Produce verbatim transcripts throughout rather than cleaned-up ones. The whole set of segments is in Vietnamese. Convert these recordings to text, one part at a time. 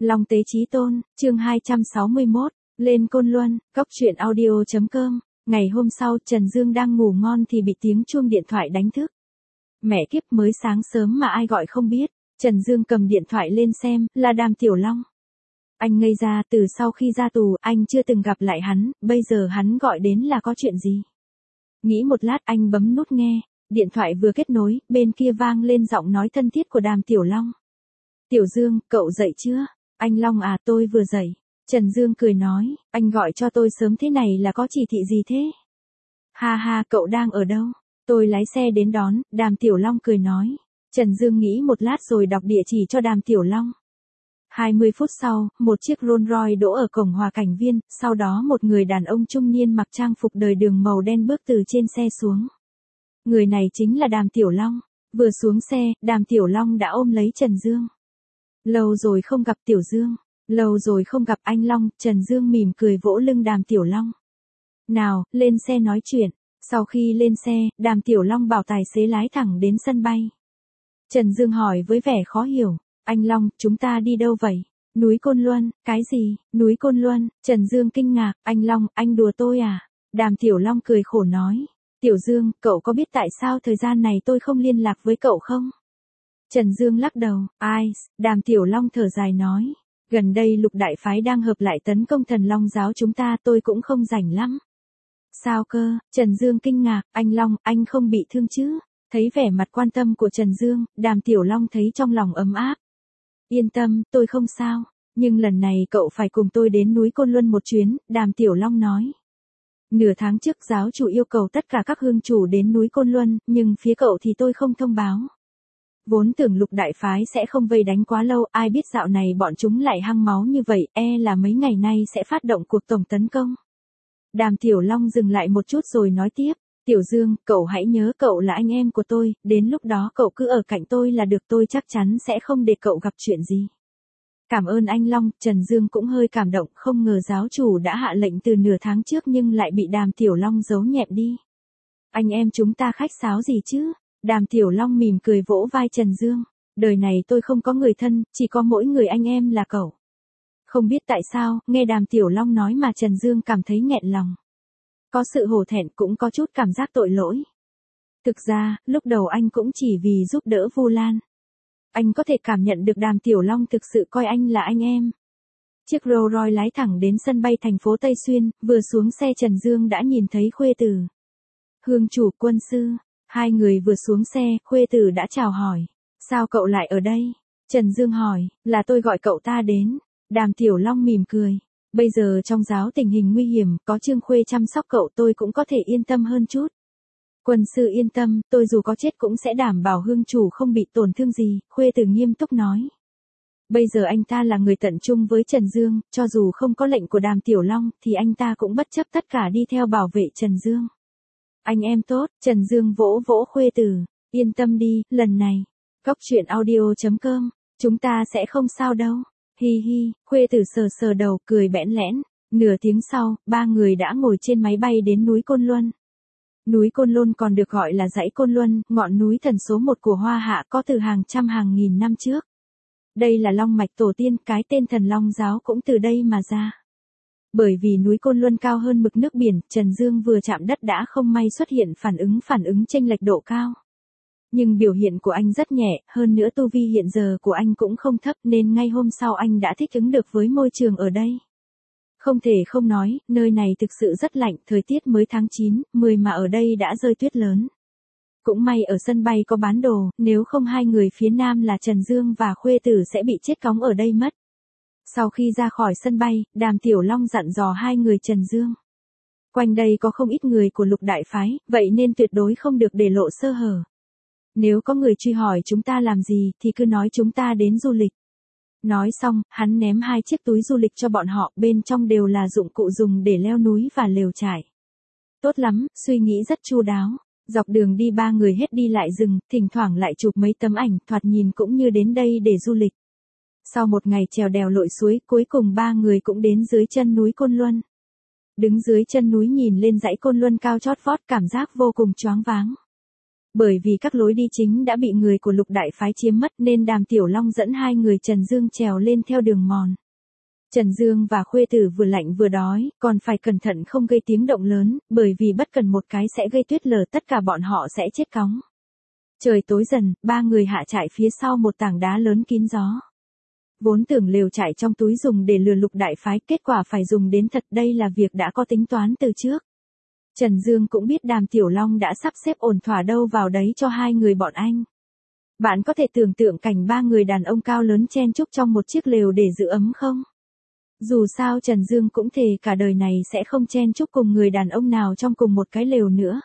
Long Tế Chí Tôn, chương hai trăm sáu mươi mốt, lên Côn Luân, cốc truyện audio chấm com. Ngày hôm sau, Trần Dương đang ngủ ngon thì bị tiếng chuông điện thoại đánh thức. Mẹ kiếp, mới sáng sớm mà ai gọi không biết. Trần Dương cầm điện thoại lên xem, là Đàm Tiểu Long. Anh ngây ra, từ sau khi ra tù, anh chưa từng gặp lại hắn, bây giờ hắn gọi đến là có chuyện gì? Nghĩ một lát, anh bấm nút nghe, điện thoại vừa kết nối, bên kia vang lên giọng nói thân thiết của Đàm Tiểu Long. Tiểu Dương, cậu dậy chưa? Anh Long à, tôi vừa dậy. Trần Dương cười nói, anh gọi cho tôi sớm thế này là có chỉ thị gì thế? Ha ha, cậu đang ở đâu? Tôi lái xe đến đón, Đàm Tiểu Long cười nói. Trần Dương nghĩ một lát rồi đọc địa chỉ cho Đàm Tiểu Long. hai mươi phút sau, một chiếc Rolls Royce đỗ ở cổng Hòa Cảnh Viên, sau đó một người đàn ông trung niên mặc trang phục đời đường màu đen bước từ trên xe xuống. Người này chính là Đàm Tiểu Long. Vừa xuống xe, Đàm Tiểu Long đã ôm lấy Trần Dương. Lâu rồi không gặp Tiểu Dương. Lâu rồi không gặp anh Long. Trần Dương mỉm cười vỗ lưng Đàm Tiểu Long. Nào, lên xe nói chuyện. Sau khi lên xe, Đàm Tiểu Long bảo tài xế lái thẳng đến sân bay. Trần Dương hỏi với vẻ khó hiểu. Anh Long, chúng ta đi đâu vậy? Núi Côn Luân. Cái gì? Núi Côn Luân? Trần Dương kinh ngạc. Anh Long, anh đùa tôi à? Đàm Tiểu Long cười khổ nói. Tiểu Dương, cậu có biết tại sao thời gian này tôi không liên lạc với cậu không? Trần Dương lắc đầu. Ai? Đàm Tiểu Long thở dài nói. Gần đây Lục Đại Phái đang hợp lại tấn công Thần Long giáo chúng ta, tôi cũng không rảnh lắm. Sao cơ? Trần Dương kinh ngạc. Anh Long, anh không bị thương chứ? Thấy vẻ mặt quan tâm của Trần Dương, Đàm Tiểu Long thấy trong lòng ấm áp. Yên tâm, tôi không sao. Nhưng lần này cậu phải cùng tôi đến núi Côn Luân một chuyến, Đàm Tiểu Long nói. Nửa tháng trước giáo chủ yêu cầu tất cả các hương chủ đến núi Côn Luân, nhưng phía cậu thì tôi không thông báo. Vốn tưởng Lục Đại Phái sẽ không vây đánh quá lâu, ai biết dạo này bọn chúng lại hăng máu như vậy, e là mấy ngày nay sẽ phát động cuộc tổng tấn công. Đàm Tiểu Long dừng lại một chút rồi nói tiếp. Tiểu Dương, cậu hãy nhớ cậu là anh em của tôi, đến lúc đó cậu cứ ở cạnh tôi là được, tôi chắc chắn sẽ không để cậu gặp chuyện gì. Cảm ơn anh Long. Trần Dương cũng hơi cảm động, không ngờ giáo chủ đã hạ lệnh từ nửa tháng trước nhưng lại bị Đàm Tiểu Long giấu nhẹm đi. Anh em chúng ta khách sáo gì chứ? Đàm Tiểu Long mỉm cười vỗ vai Trần Dương. Đời này tôi không có người thân, chỉ có mỗi người anh em là cậu. Không biết tại sao, nghe Đàm Tiểu Long nói mà Trần Dương cảm thấy nghẹn lòng. Có sự hổ thẹn, cũng có chút cảm giác tội lỗi. Thực ra, lúc đầu anh cũng chỉ vì giúp đỡ Vu Lan. Anh có thể cảm nhận được Đàm Tiểu Long thực sự coi anh là anh em. Chiếc Rolls Royce lái thẳng đến sân bay thành phố Tây Xuyên, vừa xuống xe Trần Dương đã nhìn thấy Khuê Tử. Hương chủ, quân sư. Hai người vừa xuống xe, Khuê Tử đã chào hỏi. Sao cậu lại ở đây? Trần Dương hỏi, là tôi gọi cậu ta đến. Đàm Tiểu Long mỉm cười. Bây giờ trong giáo tình hình nguy hiểm, có Trương Khuê chăm sóc cậu tôi cũng có thể yên tâm hơn chút. Quân sư yên tâm, tôi dù có chết cũng sẽ đảm bảo hương chủ không bị tổn thương gì, Khuê Tử nghiêm túc nói. Bây giờ anh ta là người tận trung với Trần Dương, cho dù không có lệnh của Đàm Tiểu Long, thì anh ta cũng bất chấp tất cả đi theo bảo vệ Trần Dương. Anh em tốt. Trần Dương vỗ vỗ Khuê Tử. Yên tâm đi, lần này. cốc truyện audio chấm com. Chúng ta sẽ không sao đâu. Hi hi, Khuê Tử sờ sờ đầu, cười bẽn lẽn. Nửa tiếng sau, ba người đã ngồi trên máy bay đến núi Côn Luân. Núi Côn Luân còn được gọi là dãy Côn Luân, ngọn núi thần số một của Hoa Hạ, có từ hàng trăm hàng nghìn năm trước. Đây là long mạch tổ tiên, cái tên Thần Long giáo cũng từ đây mà ra. Bởi vì núi Côn Luân cao hơn mực nước biển, Trần Dương vừa chạm đất đã không may xuất hiện phản ứng phản ứng chênh lệch độ cao. Nhưng biểu hiện của anh rất nhẹ, hơn nữa tu vi hiện giờ của anh cũng không thấp nên ngay hôm sau anh đã thích ứng được với môi trường ở đây. Không thể không nói, nơi này thực sự rất lạnh, thời tiết mới tháng chín, mười mà ở đây đã rơi tuyết lớn. Cũng may ở sân bay có bán đồ, nếu không hai người phía nam là Trần Dương và Khuê Tử sẽ bị chết cóng ở đây mất. Sau khi ra khỏi sân bay, Đàm Tiểu Long dặn dò hai người Trần Dương. Quanh đây có không ít người của Lục Đại Phái, vậy nên tuyệt đối không được để lộ sơ hở. Nếu có người truy hỏi chúng ta làm gì thì cứ nói chúng ta đến du lịch. Nói xong, hắn ném hai chiếc túi du lịch cho bọn họ, bên trong đều là dụng cụ dùng để leo núi và lều trại. Tốt lắm, suy nghĩ rất chu đáo. Dọc đường đi ba người hết đi lại rừng, thỉnh thoảng lại chụp mấy tấm ảnh, thoạt nhìn cũng như đến đây để du lịch. Sau một ngày trèo đèo lội suối, cuối cùng ba người cũng đến dưới chân núi Côn Luân. Đứng dưới chân núi nhìn lên dãy Côn Luân cao chót vót, cảm giác vô cùng choáng váng. Bởi vì các lối đi chính đã bị người của Lục đại phái chiếm mất nên Đàm Tiểu Long dẫn hai người Trần Dương trèo lên theo đường mòn. Trần Dương và Khuê Tử vừa lạnh vừa đói, còn phải cẩn thận không gây tiếng động lớn, bởi vì bất cần một cái sẽ gây tuyết lở tất cả bọn họ sẽ chết cóng. Trời tối dần, ba người hạ trại phía sau một tảng đá lớn kín gió. Vốn tưởng lều trại trong túi dùng để lừa Lục đại phái, kết quả phải dùng đến thật, đây là việc đã có tính toán từ trước. Trần Dương cũng biết Đàm Tiểu Long đã sắp xếp ổn thỏa đâu vào đấy cho hai người bọn anh. Bạn có thể tưởng tượng cảnh ba người đàn ông cao lớn chen chúc trong một chiếc lều để giữ ấm không? Dù sao Trần Dương cũng thề cả đời này sẽ không chen chúc cùng người đàn ông nào trong cùng một cái lều nữa.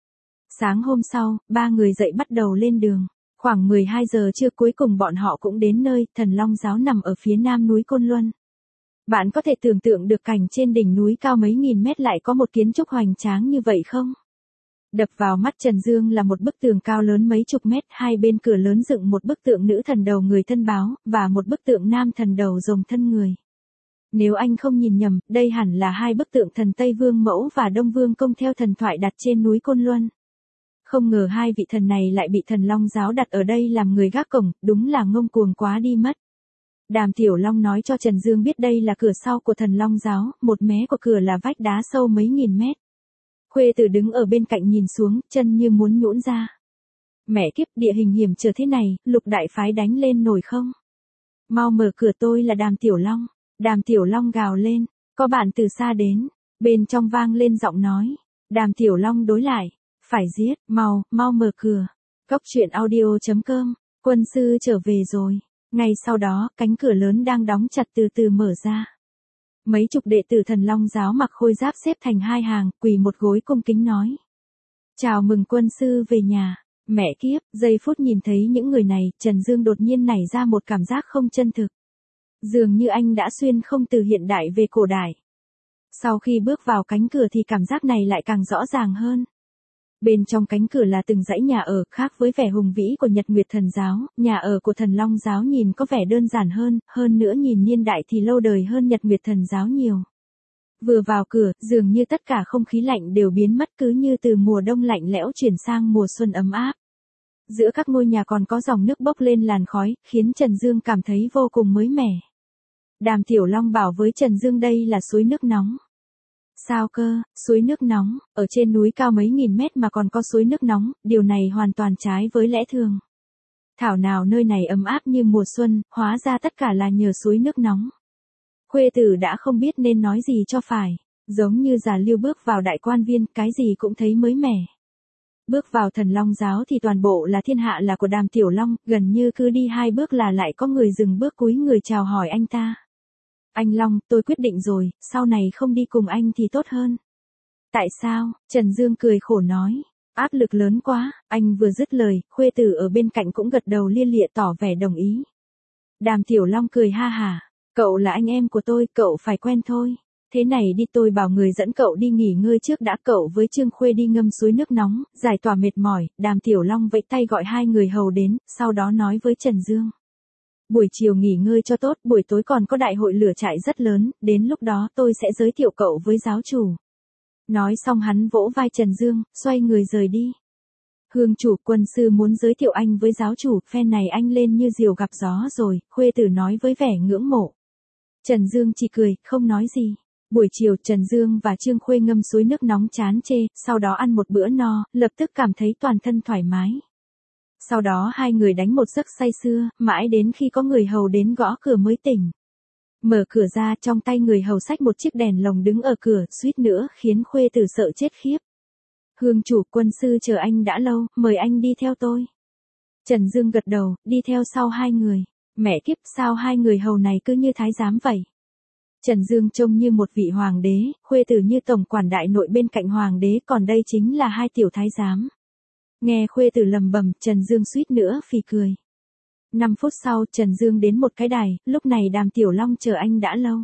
Sáng hôm sau, ba người dậy bắt đầu lên đường. Khoảng mười hai giờ trưa cuối cùng bọn họ cũng đến nơi, Thần Long Giáo nằm ở phía nam núi Côn Luân. Bạn có thể tưởng tượng được cảnh trên đỉnh núi cao mấy nghìn mét lại có một kiến trúc hoành tráng như vậy không? Đập vào mắt Trần Dương là một bức tường cao lớn mấy chục mét, hai bên cửa lớn dựng một bức tượng nữ thần đầu người thân báo, và một bức tượng nam thần đầu rồng thân người. Nếu anh không nhìn nhầm, đây hẳn là hai bức tượng thần Tây Vương Mẫu và Đông Vương Công theo thần thoại đặt trên núi Côn Luân. Không ngờ hai vị thần này lại bị Thần Long Giáo đặt ở đây làm người gác cổng, đúng là ngông cuồng quá đi mất. Đàm Tiểu Long nói cho Trần Dương biết đây là cửa sau của Thần Long Giáo, một mé của cửa là vách đá sâu mấy nghìn mét. Khuê Tử đứng ở bên cạnh nhìn xuống, chân như muốn nhũn ra. Mẹ kiếp, địa hình hiểm trở thế này, Lục đại phái đánh lên nổi không? Mau mở cửa, tôi là Đàm Tiểu Long. Đàm Tiểu Long gào lên, có bạn từ xa đến. Bên trong vang lên giọng nói. Đàm Tiểu Long đối lại, phải giết, mau, mau mở cửa. Cốc truyện audio chấm com, quân sư trở về rồi. Ngay sau đó, cánh cửa lớn đang đóng chặt từ từ mở ra. Mấy chục đệ tử Thần Long Giáo mặc khôi giáp xếp thành hai hàng, quỳ một gối cung kính nói. Chào mừng quân sư về nhà. Mẹ kiếp, giây phút nhìn thấy những người này, Trần Dương đột nhiên nảy ra một cảm giác không chân thực. Dường như anh đã xuyên không từ hiện đại về cổ đại. Sau khi bước vào cánh cửa thì cảm giác này lại càng rõ ràng hơn. Bên trong cánh cửa là từng dãy nhà ở, khác với vẻ hùng vĩ của Nhật Nguyệt Thần Giáo, nhà ở của Thần Long Giáo nhìn có vẻ đơn giản hơn, hơn nữa nhìn niên đại thì lâu đời hơn Nhật Nguyệt Thần Giáo nhiều. Vừa vào cửa, dường như tất cả không khí lạnh đều biến mất, cứ như từ mùa đông lạnh lẽo chuyển sang mùa xuân ấm áp. Giữa các ngôi nhà còn có dòng nước bốc lên làn khói, khiến Trần Dương cảm thấy vô cùng mới mẻ. Đàm Tiểu Long bảo với Trần Dương đây là suối nước nóng. Sao cơ, suối nước nóng, ở trên núi cao mấy nghìn mét mà còn có suối nước nóng, điều này hoàn toàn trái với lẽ thường. Thảo nào nơi này ấm áp như mùa xuân, hóa ra tất cả là nhờ suối nước nóng. Khuê Tử đã không biết nên nói gì cho phải, giống như già Lưu bước vào đại quan viên, cái gì cũng thấy mới mẻ. Bước vào Thần Long Giáo thì toàn bộ là thiên hạ là của Đàm Tiểu Long, gần như cứ đi hai bước là lại có người dừng bước cúi người chào hỏi anh ta. Anh Long, tôi quyết định rồi, sau này không đi cùng anh thì tốt hơn. Tại sao? Trần Dương cười khổ nói. Áp lực lớn quá, anh vừa dứt lời, Khuê Tử ở bên cạnh cũng gật đầu lia lịa tỏ vẻ đồng ý. Đàm Tiểu Long cười ha hả. Cậu là anh em của tôi, cậu phải quen thôi. Thế này đi, tôi bảo người dẫn cậu đi nghỉ ngơi trước đã. Cậu với Trương Khuê đi ngâm suối nước nóng, giải tỏa mệt mỏi. Đàm Tiểu Long vẫy tay gọi hai người hầu đến, sau đó nói với Trần Dương. Buổi chiều nghỉ ngơi cho tốt, buổi tối còn có đại hội lửa trại rất lớn, đến lúc đó tôi sẽ giới thiệu cậu với giáo chủ. Nói xong hắn vỗ vai Trần Dương, xoay người rời đi. Hương chủ, quân sư muốn giới thiệu anh với giáo chủ, phen này anh lên như diều gặp gió rồi, Khuê Tử nói với vẻ ngưỡng mộ. Trần Dương chỉ cười, không nói gì. Buổi chiều Trần Dương và Trương Khuê ngâm suối nước nóng chán chê, sau đó ăn một bữa no, lập tức cảm thấy toàn thân thoải mái. Sau đó hai người đánh một giấc say sưa, mãi đến khi có người hầu đến gõ cửa mới tỉnh. Mở cửa ra, trong tay người hầu xách một chiếc đèn lồng đứng ở cửa, suýt nữa khiến Khuê Tử sợ chết khiếp. Hương chủ, quân sư chờ anh đã lâu, mời anh đi theo tôi. Trần Dương gật đầu, đi theo sau hai người. Mẹ kiếp, sao hai người hầu này cứ như thái giám vậy? Trần Dương trông như một vị hoàng đế, Khuê Tử như tổng quản đại nội bên cạnh hoàng đế, còn đây chính là hai tiểu thái giám. Nghe Khuê Tử lầm bầm, Trần Dương suýt nữa phì cười. Năm phút sau, Trần Dương đến một cái đài, lúc này Đàm Tiểu Long chờ anh đã lâu.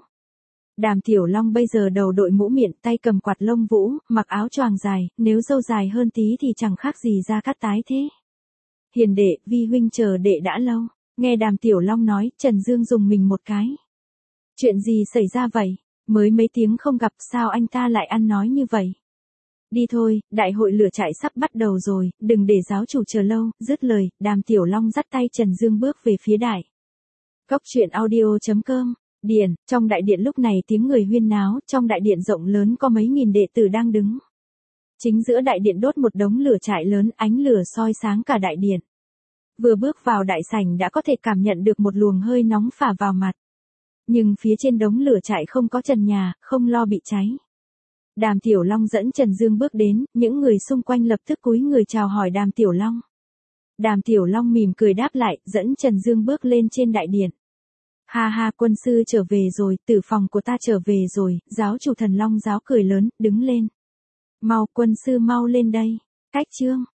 Đàm Tiểu Long bây giờ đầu đội mũ miệng, tay cầm quạt lông vũ, mặc áo choàng dài, nếu râu dài hơn tí thì chẳng khác gì Gia Cát Tái thế. Hiền đệ, vi huynh chờ đệ đã lâu. Nghe Đàm Tiểu Long nói, Trần Dương dùng mình một cái. Chuyện gì xảy ra vậy? Mới mấy tiếng không gặp, sao anh ta lại ăn nói như vậy? Đi thôi, đại hội lửa trại sắp bắt đầu rồi, đừng để giáo chủ chờ lâu, dứt lời, Đàm Tiểu Long dắt tay Trần Dương bước về phía đại. Cốc truyện audio.com, Điện, trong đại điện lúc này tiếng người huyên náo, trong đại điện rộng lớn có mấy nghìn đệ tử đang đứng. Chính giữa đại điện đốt một đống lửa trại lớn, ánh lửa soi sáng cả đại điện. Vừa bước vào đại sảnh đã có thể cảm nhận được một luồng hơi nóng phả vào mặt. Nhưng phía trên đống lửa trại không có trần nhà, không lo bị cháy. Đàm Tiểu Long dẫn Trần Dương bước đến, những người xung quanh lập tức cúi người chào hỏi Đàm Tiểu Long. Đàm Tiểu Long mỉm cười đáp lại, dẫn Trần Dương bước lên trên đại điện. Ha ha, quân sư trở về rồi, tử phòng của ta trở về rồi, giáo chủ Thần Long giáo cười lớn, đứng lên. Mau, quân sư mau lên đây. Cách chương.